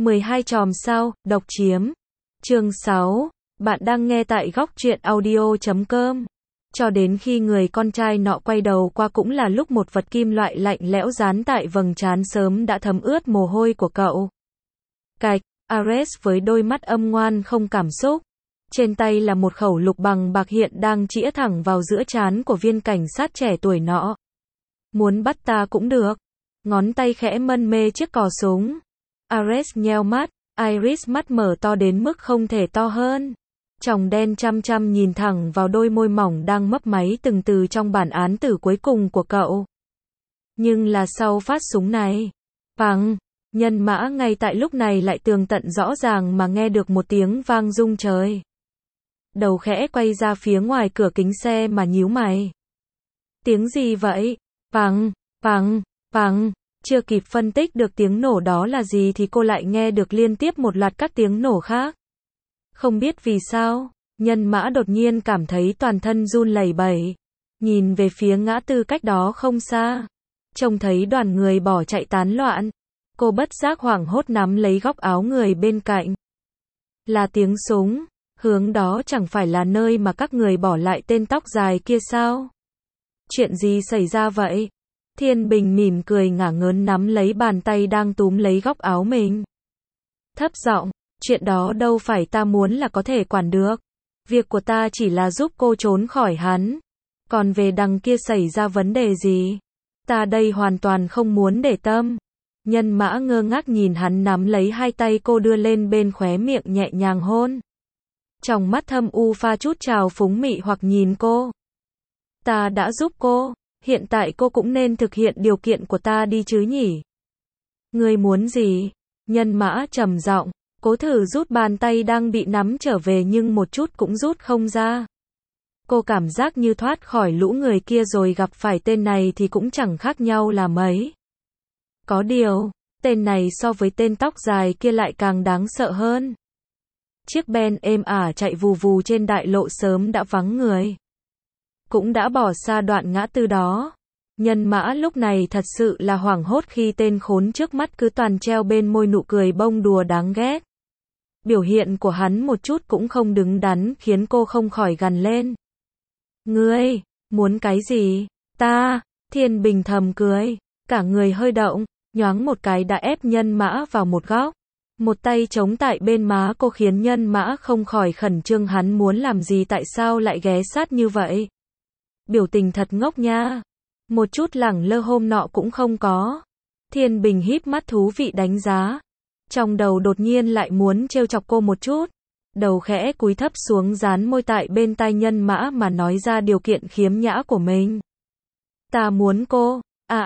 12 chòm sao, độc chiếm. Chương 6. Bạn đang nghe tại góc truyện audio.com. Cho đến khi người con trai nọ quay đầu qua cũng là lúc một vật kim loại lạnh lẽo dán tại vầng trán sớm đã thấm ướt mồ hôi của cậu. Cạch, Ares với đôi mắt âm ngoan không cảm xúc. Trên tay là một khẩu lục bằng bạc hiện đang chĩa thẳng vào giữa trán của viên cảnh sát trẻ tuổi nọ. Muốn bắt ta cũng được. Ngón tay khẽ mân mê chiếc cò súng. Ares nheo mắt, iris mắt mở to đến mức không thể to hơn. Tròng đen chăm chăm nhìn thẳng vào đôi môi mỏng đang mấp máy từng từ trong bản án tử cuối cùng của cậu. Nhưng là sau phát súng này. Phằng, nhân mã ngay tại lúc này lại tường tận rõ ràng mà nghe được một tiếng vang rung trời. Đầu khẽ quay ra phía ngoài cửa kính xe mà nhíu mày. Tiếng gì vậy? Phằng, phằng, phằng. Chưa kịp phân tích được tiếng nổ đó là gì thì cô lại nghe được liên tiếp một loạt các tiếng nổ khác. Không biết vì sao, nhân mã đột nhiên cảm thấy toàn thân run lẩy bẩy. Nhìn về phía ngã tư cách đó không xa. Trông thấy đoàn người bỏ chạy tán loạn. Cô bất giác hoảng hốt nắm lấy góc áo người bên cạnh. Là tiếng súng, hướng đó chẳng phải là nơi mà các người bỏ lại tên tóc dài kia sao? Chuyện gì xảy ra vậy? Thiên Bình mỉm cười ngả ngớn nắm lấy bàn tay đang túm lấy góc áo mình. Thấp giọng, chuyện đó đâu phải ta muốn là có thể quản được. Việc của ta chỉ là giúp cô trốn khỏi hắn. Còn về đằng kia xảy ra vấn đề gì? Ta đây hoàn toàn không muốn để tâm. Nhân mã ngơ ngác nhìn hắn nắm lấy hai tay cô đưa lên bên khóe miệng nhẹ nhàng hôn. Trong mắt thâm u pha chút trào phúng mị hoặc nhìn cô. Ta đã giúp cô. Hiện tại cô cũng nên thực hiện điều kiện của ta đi chứ nhỉ? Ngươi muốn gì? Nhân mã trầm giọng, cố thử rút bàn tay đang bị nắm trở về nhưng một chút cũng rút không ra. Cô cảm giác như thoát khỏi lũ người kia rồi gặp phải tên này thì cũng chẳng khác nhau là mấy. Có điều, tên này so với tên tóc dài kia lại càng đáng sợ hơn. Chiếc Ben êm ả chạy vù vù trên đại lộ sớm đã vắng người. Cũng đã bỏ xa đoạn ngã tư đó. Nhân mã lúc này thật sự là hoảng hốt khi tên khốn trước mắt cứ toàn treo bên môi nụ cười bông đùa đáng ghét. Biểu hiện của hắn một chút cũng không đứng đắn khiến cô không khỏi gằn lên. Ngươi, muốn cái gì? Ta, Thiên Bình thầm cười, cả người hơi động, nhoáng một cái đã ép nhân mã vào một góc. Một tay chống tại bên má cô khiến nhân mã không khỏi khẩn trương hắn muốn làm gì tại sao lại ghé sát như vậy. Biểu tình thật ngốc nha. Một chút lẳng lơ hôm nọ cũng không có. Thiên Bình híp mắt thú vị đánh giá. Trong đầu đột nhiên lại muốn trêu chọc cô một chút. Đầu khẽ cúi thấp xuống dán môi tại bên tai nhân mã mà nói ra điều kiện khiếm nhã của mình. Ta muốn cô.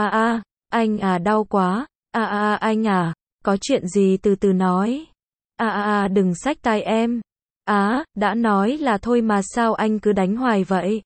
Anh à đau quá. Anh à, có chuyện gì từ từ nói. Đừng xách tai em. Đã nói là thôi mà sao anh cứ đánh hoài vậy.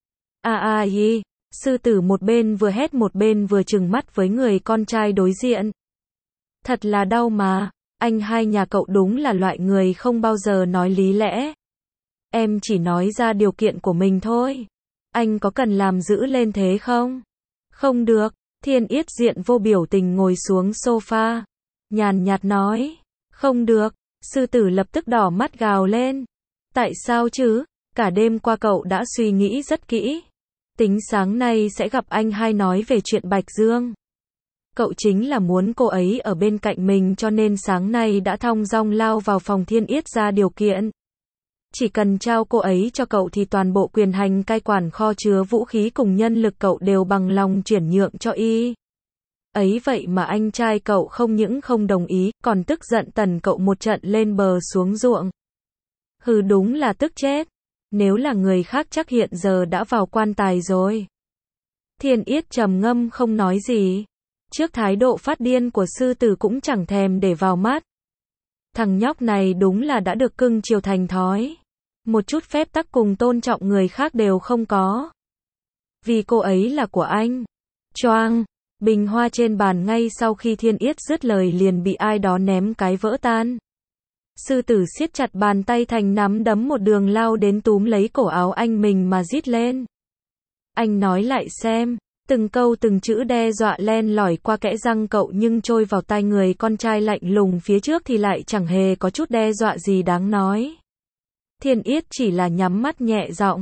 Sư tử một bên vừa hét một bên vừa trừng mắt với người con trai đối diện. Thật là đau mà, anh hai nhà cậu đúng là loại người không bao giờ nói lý lẽ. Em chỉ nói ra điều kiện của mình thôi. Anh có cần làm dữ lên thế không? Không được, Thiên Yết diện vô biểu tình ngồi xuống sofa. Nhàn nhạt nói, không được, sư tử lập tức đỏ mắt gào lên. Tại sao chứ? Cả đêm qua cậu đã suy nghĩ rất kỹ. Tính sáng nay sẽ gặp anh hai nói về chuyện Bạch Dương. Cậu chính là muốn cô ấy ở bên cạnh mình cho nên sáng nay đã thong dong lao vào phòng Thiên Yết ra điều kiện. Chỉ cần trao cô ấy cho cậu thì toàn bộ quyền hành cai quản kho chứa vũ khí cùng nhân lực cậu đều bằng lòng chuyển nhượng cho y. Ấy vậy mà anh trai cậu không những không đồng ý, còn tức giận tần cậu một trận lên bờ xuống ruộng. Hừ đúng là tức chết. Nếu là người khác chắc hiện giờ đã vào quan tài rồi. Thiên Yết trầm ngâm không nói gì. Trước thái độ phát điên của sư tử cũng chẳng thèm để vào mắt. Thằng nhóc này đúng là đã được cưng chiều thành thói. Một chút phép tắc cùng tôn trọng người khác đều không có. Vì cô ấy là của anh. Choang, bình hoa trên bàn ngay sau khi Thiên Yết dứt lời liền bị ai đó ném cái vỡ tan. Sư tử siết chặt bàn tay thành nắm đấm một đường lao đến túm lấy cổ áo anh mình mà rít lên. Anh nói lại xem, Từng câu từng chữ đe dọa len lỏi qua kẽ răng cậu nhưng trôi vào tai người con trai lạnh lùng phía trước thì lại chẳng hề có chút đe dọa gì đáng nói. Thiên Yết chỉ là nhắm mắt nhẹ giọng.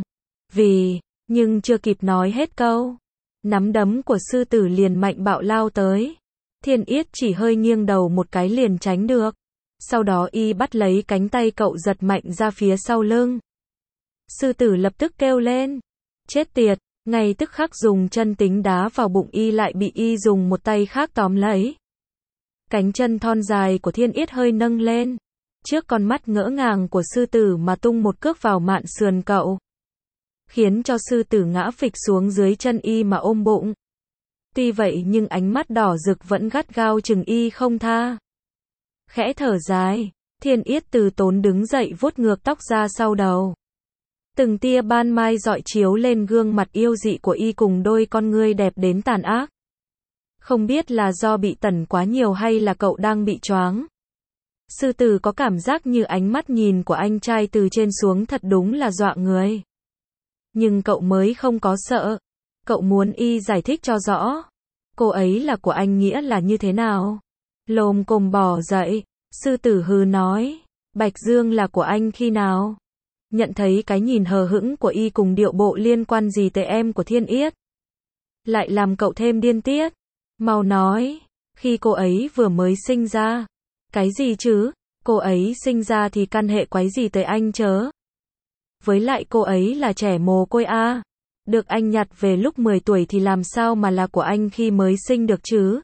Nhưng chưa kịp nói hết câu. Nắm đấm của sư tử liền mạnh bạo lao tới. Thiên Yết chỉ hơi nghiêng đầu một cái liền tránh được. Sau đó y bắt lấy cánh tay cậu giật mạnh ra phía sau lưng. Sư tử lập tức kêu lên. Chết tiệt, ngay tức khắc dùng chân tính đá vào bụng y lại bị y dùng một tay khác tóm lấy. Cánh chân thon dài của Thiên Yết hơi nâng lên. Trước con mắt ngỡ ngàng của sư tử mà tung một cước vào mạn sườn cậu. Khiến cho sư tử ngã phịch xuống dưới chân y mà ôm bụng. Tuy vậy nhưng ánh mắt đỏ rực vẫn gắt gao chừng y không tha. Khẽ thở dài, Thiên Yết từ tốn đứng dậy vuốt ngược tóc ra sau đầu. Từng tia ban mai rọi chiếu lên gương mặt yêu dị của y cùng đôi con ngươi đẹp đến tàn ác. Không biết là do bị tẩn quá nhiều hay là cậu đang bị choáng. Sư tử có cảm giác như ánh mắt nhìn của anh trai từ trên xuống thật đúng là dọa người. Nhưng cậu mới không có sợ. Cậu muốn y giải thích cho rõ. Cô ấy là của anh nghĩa là như thế nào? Lồm cồm bò dậy. Sư tử hừ nói. Bạch Dương là của anh khi nào? Nhận thấy cái nhìn hờ hững của y cùng điệu bộ liên quan gì tới em của Thiên Yết. Lại làm cậu thêm điên tiết. Mau nói. Khi cô ấy vừa mới sinh ra. Cái gì chứ? Cô ấy sinh ra thì căn hệ quái gì tới anh chớ? Với lại cô ấy là trẻ mồ côi à? Được anh nhặt về lúc 10 tuổi thì làm sao mà là của anh khi mới sinh được chứ?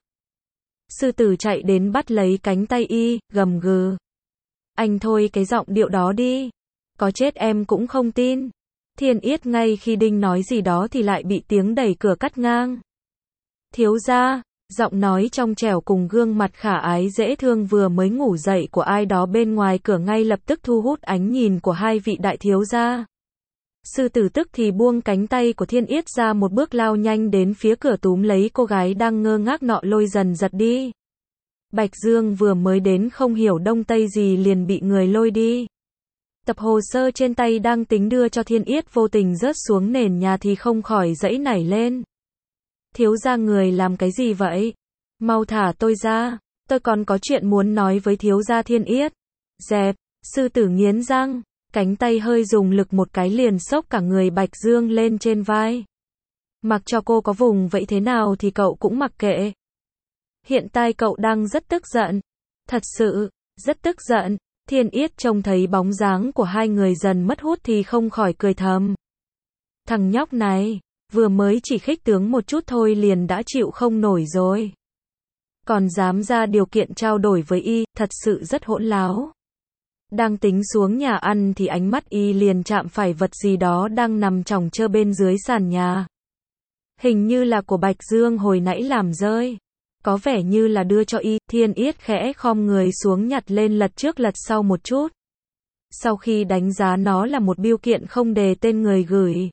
Sư tử chạy đến bắt lấy cánh tay y, gầm gừ. Anh thôi cái giọng điệu đó đi. Có chết em cũng không tin. Thiên Yết ngay khi định nói gì đó thì lại bị tiếng đẩy cửa cắt ngang. Thiếu gia, giọng nói trong trẻo cùng gương mặt khả ái dễ thương vừa mới ngủ dậy của ai đó bên ngoài cửa ngay lập tức thu hút ánh nhìn của hai vị đại thiếu gia. Sư tử tức thì buông cánh tay của Thiên Yết ra một bước lao nhanh đến phía cửa túm lấy cô gái đang ngơ ngác nọ lôi dần giật đi. Bạch Dương vừa mới đến không hiểu đông tây gì liền bị người lôi đi. Tập hồ sơ trên tay đang tính đưa cho Thiên Yết vô tình rớt xuống nền nhà thì không khỏi giãy nảy lên. Thiếu gia người làm cái gì vậy? Mau thả tôi ra, tôi còn có chuyện muốn nói với thiếu gia Thiên Yết. Dẹp, sư tử nghiến răng, cánh tay hơi dùng lực một cái liền xốc cả người Bạch Dương lên trên vai. Mặc cho cô có vùng vậy thế nào thì cậu cũng mặc kệ. Hiện tại cậu đang rất tức giận. Thật sự, rất tức giận. Thiên Yết trông thấy bóng dáng của hai người dần mất hút thì không khỏi cười thầm. Thằng nhóc này, vừa mới chỉ khích tướng một chút thôi liền đã chịu không nổi rồi. Còn dám ra điều kiện trao đổi với y, thật sự rất hỗn láo. Đang tính xuống nhà ăn thì ánh mắt y liền chạm phải vật gì đó đang nằm chỏng chơ bên dưới sàn nhà. Hình như là của Bạch Dương hồi nãy làm rơi. Có vẻ như là đưa cho y, Thiên Yết khẽ khom người xuống nhặt lên lật trước lật sau một chút. Sau khi đánh giá nó là một bưu kiện không đề tên người gửi.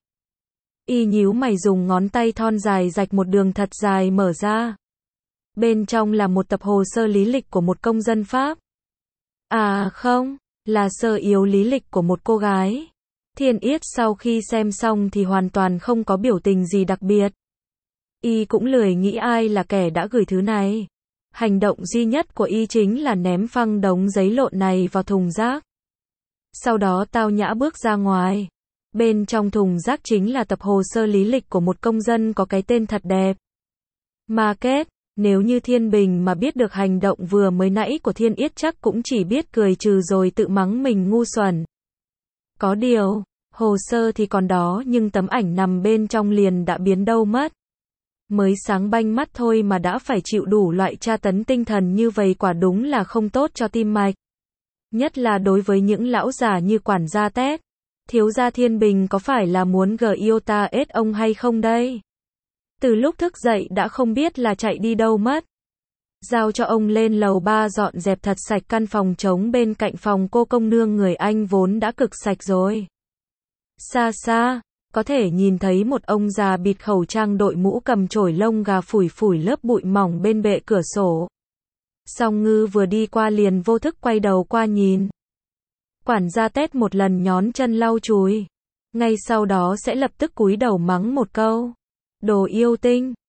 Y nhíu mày dùng ngón tay thon dài rạch một đường thật dài mở ra. Bên trong là một tập hồ sơ lý lịch của một công dân Pháp. À không, là sơ yếu lý lịch của một cô gái. Thiên Yết sau khi xem xong thì hoàn toàn không có biểu tình gì đặc biệt. Y cũng lười nghĩ ai là kẻ đã gửi thứ này. Hành động duy nhất của y chính là ném phăng đống giấy lộn này vào thùng rác. Sau đó tao nhã bước ra ngoài. Bên trong thùng rác chính là tập hồ sơ lý lịch của một công dân có cái tên thật đẹp. Market, nếu như Thiên Bình mà biết được hành động vừa mới nãy của Thiên Yết chắc cũng chỉ biết cười trừ rồi tự mắng mình ngu xuẩn. Có điều, hồ sơ thì còn đó nhưng tấm ảnh nằm bên trong liền đã biến đâu mất. Mới sáng banh mắt thôi mà đã phải chịu đủ loại tra tấn tinh thần như vậy quả đúng là không tốt cho tim mạch. Nhất là đối với những lão già như quản gia Tét. Thiếu gia Thiên Bình có phải là muốn Iota ết ông hay không đây? Từ lúc thức dậy đã không biết là chạy đi đâu mất. Giao cho ông lên lầu 3 dọn dẹp thật sạch căn phòng trống bên cạnh phòng cô công nương người Anh vốn đã cực sạch rồi. Xa xa, có thể nhìn thấy một ông già bịt khẩu trang đội mũ cầm chổi lông gà phủi phủi lớp bụi mỏng bên bệ cửa sổ. Song Ngư vừa đi qua liền vô thức quay đầu qua nhìn. Quản gia Tét một lần nhón chân lau chùi. Ngay sau đó sẽ lập tức cúi đầu mắng một câu. Đồ yêu tinh.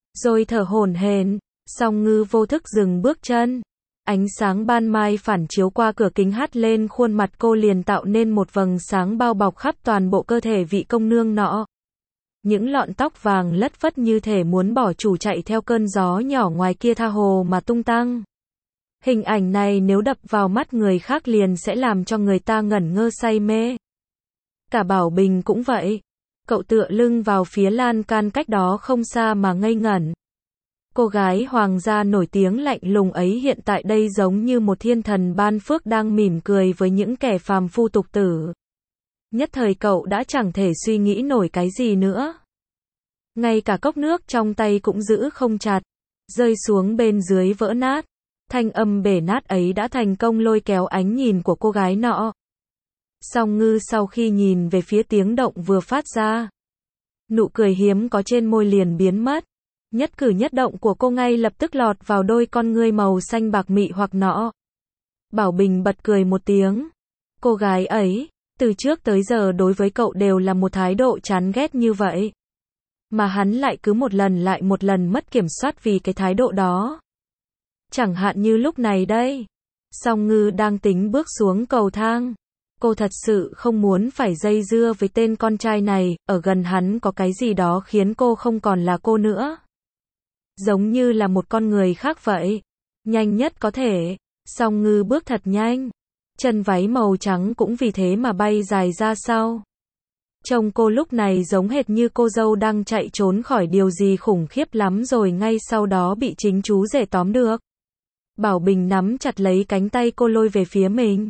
rồi thở hổn hển. Song Ngư vô thức dừng bước chân. Ánh sáng ban mai phản chiếu qua cửa kính hắt lên khuôn mặt cô liền tạo nên một vầng sáng bao bọc khắp toàn bộ cơ thể vị công nương nọ. Những lọn tóc vàng lất phất như thể muốn bỏ chủ chạy theo cơn gió nhỏ ngoài kia tha hồ mà tung tăng. Hình ảnh này nếu đập vào mắt người khác liền sẽ làm cho người ta ngẩn ngơ say mê. Cả Bảo Bình cũng vậy. Cậu tựa lưng vào phía lan can cách đó không xa mà ngây ngẩn. Cô gái hoàng gia nổi tiếng lạnh lùng ấy hiện tại đây giống như một thiên thần ban phước đang mỉm cười với những kẻ phàm phu tục tử. Nhất thời cậu đã chẳng thể suy nghĩ nổi cái gì nữa. Ngay cả cốc nước trong tay cũng giữ không chặt, rơi xuống bên dưới vỡ nát. Thanh âm bể nát ấy đã thành công lôi kéo ánh nhìn của cô gái nọ. Song Ngư sau khi nhìn về phía tiếng động vừa phát ra, nụ cười hiếm có trên môi liền biến mất. Nhất cử nhất động của cô ngay lập tức lọt vào đôi con ngươi màu xanh bạc mị hoặc nọ. Bảo Bình bật cười một tiếng. Cô gái ấy, từ trước tới giờ đối với cậu đều là một thái độ chán ghét như vậy. Mà hắn lại cứ một lần lại một lần mất kiểm soát vì cái thái độ đó. Chẳng hạn như lúc này đây. Song Ngư đang tính bước xuống cầu thang. Cô thật sự không muốn phải dây dưa với tên con trai này, ở gần hắn có cái gì đó khiến cô không còn là cô nữa. Giống như là một con người khác vậy. Nhanh nhất có thể. Song Ngư bước thật nhanh. Chân váy màu trắng cũng vì thế mà bay dài ra sau. Trông cô lúc này giống hệt như cô dâu đang chạy trốn khỏi điều gì khủng khiếp lắm rồi ngay sau đó bị chính chú rể tóm được. Bảo Bình nắm chặt lấy cánh tay cô lôi về phía mình.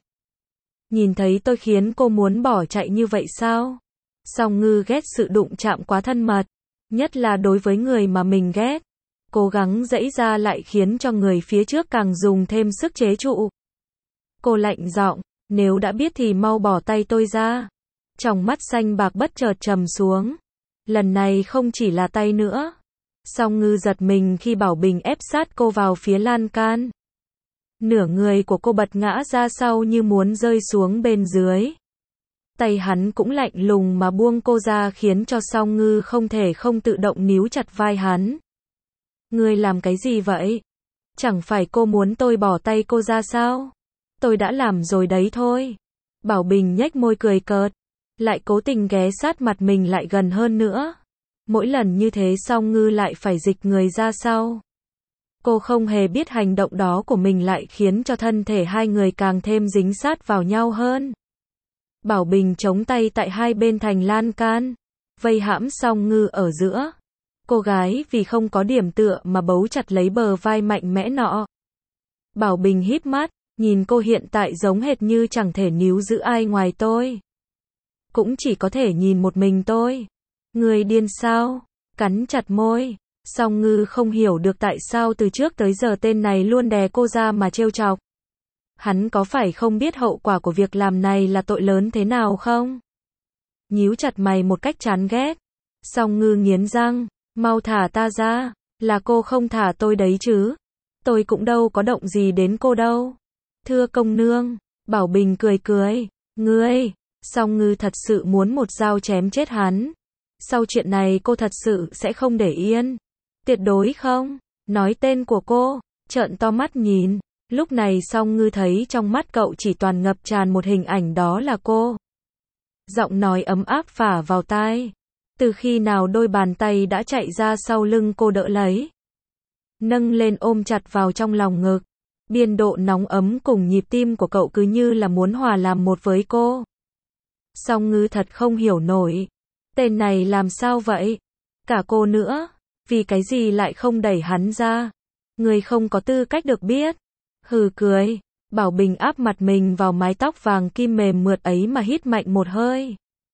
Nhìn thấy tôi khiến cô muốn bỏ chạy như vậy sao? Song Ngư ghét sự đụng chạm quá thân mật. Nhất là đối với người mà mình ghét. Cố gắng giãy ra lại khiến cho người phía trước càng dùng thêm sức chế trụ. Cô lạnh giọng, nếu đã biết thì mau bỏ tay tôi ra. Trong mắt xanh bạc bất chợt trầm xuống. Lần này không chỉ là tay nữa. Song Ngư giật mình khi Bảo Bình ép sát cô vào phía lan can. Nửa người của cô bật ngã ra sau như muốn rơi xuống bên dưới. Tay hắn cũng lạnh lùng mà buông cô ra khiến cho Song Ngư không thể không tự động níu chặt vai hắn. Ngươi làm cái gì vậy? Chẳng phải cô muốn tôi bỏ tay cô ra sao? Tôi đã làm rồi đấy thôi. Bảo Bình nhếch môi cười cợt. Lại cố tình ghé sát mặt mình lại gần hơn nữa. Mỗi lần như thế Song Ngư lại phải dịch người ra sau. Cô không hề biết hành động đó của mình lại khiến cho thân thể hai người càng thêm dính sát vào nhau hơn. Bảo Bình chống tay tại hai bên thành lan can, vây hãm Song Ngư ở giữa. Cô gái vì không có điểm tựa mà bấu chặt lấy bờ vai mạnh mẽ nọ. Bảo Bình híp mắt, nhìn cô hiện tại giống hệt như chẳng thể níu giữ ai ngoài tôi. Cũng chỉ có thể nhìn một mình tôi. Người điên sao? Cắn chặt môi. Song Ngư không hiểu được tại sao từ trước tới giờ tên này luôn đè cô ra mà trêu chọc. Hắn có phải không biết hậu quả của việc làm này là tội lớn thế nào không? Nhíu chặt mày một cách chán ghét. Song Ngư nghiến răng, mau thả ta ra, là cô không thả tôi đấy chứ. Tôi cũng đâu có động gì đến cô đâu. Thưa công nương, Bảo Bình cười cười, ngươi, Song Ngư thật sự muốn một dao chém chết hắn. Sau chuyện này cô thật sự sẽ không để yên. Tuyệt đối không. Nói tên của cô, trợn to mắt nhìn. Lúc này Song Ngư thấy trong mắt cậu chỉ toàn ngập tràn một hình ảnh đó là cô. Giọng nói ấm áp phả vào tai. Từ khi nào đôi bàn tay đã chạy ra sau lưng cô đỡ lấy. Nâng lên ôm chặt vào trong lòng ngực. Biên độ nóng ấm cùng nhịp tim của cậu cứ như là muốn hòa làm một với cô. Song Ngư thật không hiểu nổi. Tên này làm sao vậy? Cả cô nữa. Vì cái gì lại không đẩy hắn ra? Người không có tư cách được biết. Hừ cười. Bảo Bình áp mặt mình vào mái tóc vàng kim mềm mượt ấy mà hít mạnh một hơi.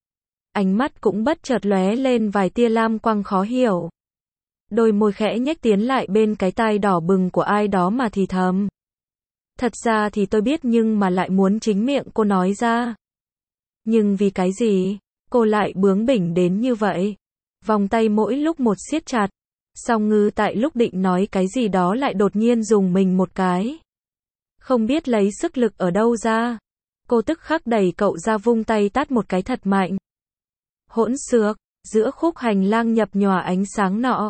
Ánh mắt cũng bất chợt lóe lên vài tia lam quang khó hiểu. Đôi môi khẽ nhếch tiến lại bên cái tai đỏ bừng của ai đó mà thì thầm. Thật ra thì tôi biết nhưng mà lại muốn chính miệng cô nói ra. Nhưng vì cái gì? Cô lại bướng bỉnh đến như vậy. Vòng tay mỗi lúc một siết chặt. Song Ngư tại lúc định nói cái gì đó lại đột nhiên dùng mình một cái. Không biết lấy sức lực ở đâu ra. Cô tức khắc đẩy cậu ra vung tay tát một cái thật mạnh. Hỗn xược, giữa khúc hành lang nhập nhòa ánh sáng nọ.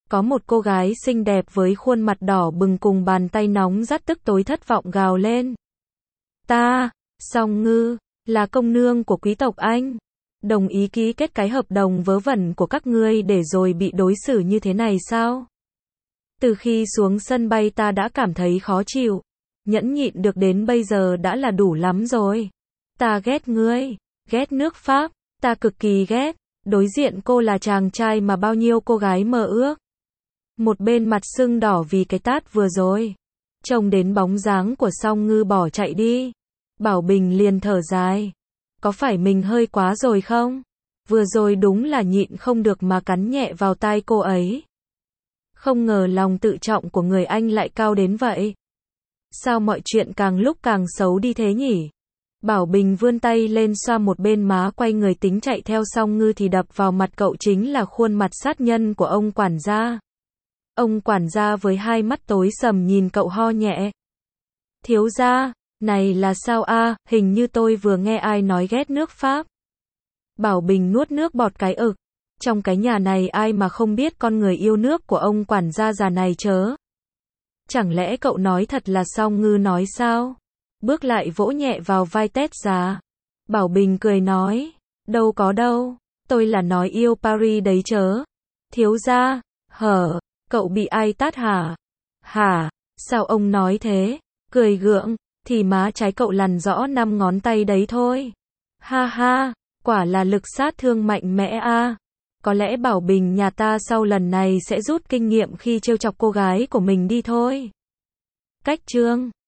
Có một cô gái xinh đẹp với khuôn mặt đỏ bừng cùng bàn tay nóng rát tức tối thất vọng gào lên. Ta, Song Ngư, là công nương của quý tộc Anh. Đồng ý ký kết cái hợp đồng vớ vẩn của các ngươi để rồi bị đối xử như thế này sao? Từ khi xuống sân bay ta đã cảm thấy khó chịu. Nhẫn nhịn được đến bây giờ đã là đủ lắm rồi. Ta ghét ngươi, ghét nước Pháp, ta cực kỳ ghét. Đối diện cô là chàng trai mà bao nhiêu cô gái mơ ước. Một bên mặt sưng đỏ vì cái tát vừa rồi. Trông đến bóng dáng của Song Ngư bỏ chạy đi. Bảo Bình liền thở dài. Có phải mình hơi quá rồi không? Vừa rồi đúng là nhịn không được mà cắn nhẹ vào tai cô ấy. Không ngờ lòng tự trọng của người Anh lại cao đến vậy. Sao mọi chuyện càng lúc càng xấu đi thế nhỉ? Bảo Bình vươn tay lên xoa một bên má quay người tính chạy theo Song Ngư thì đập vào mặt cậu chính là khuôn mặt sát nhân của ông quản gia. Ông quản gia với hai mắt tối sầm nhìn cậu ho nhẹ. Thiếu gia, này là sao a? Hình như tôi vừa nghe ai nói ghét nước Pháp. Bảo Bình nuốt nước bọt cái ực. Trong cái nhà này ai mà không biết con người yêu nước của ông quản gia già này chớ. Chẳng lẽ cậu nói thật là Song Ngư nói sao? Bước lại vỗ nhẹ vào vai Tết già. Bảo Bình cười nói, đâu có đâu, tôi là nói yêu Paris đấy chớ. Thiếu gia, hở, cậu bị ai tát hả? Hả, sao ông nói thế? Cười gượng, thì má trái cậu lằn rõ 5 ngón tay đấy thôi. Ha ha, quả là lực sát thương mạnh mẽ a. Có lẽ Bảo Bình nhà ta sau lần này sẽ rút kinh nghiệm khi trêu chọc cô gái của mình đi thôi. Cách chương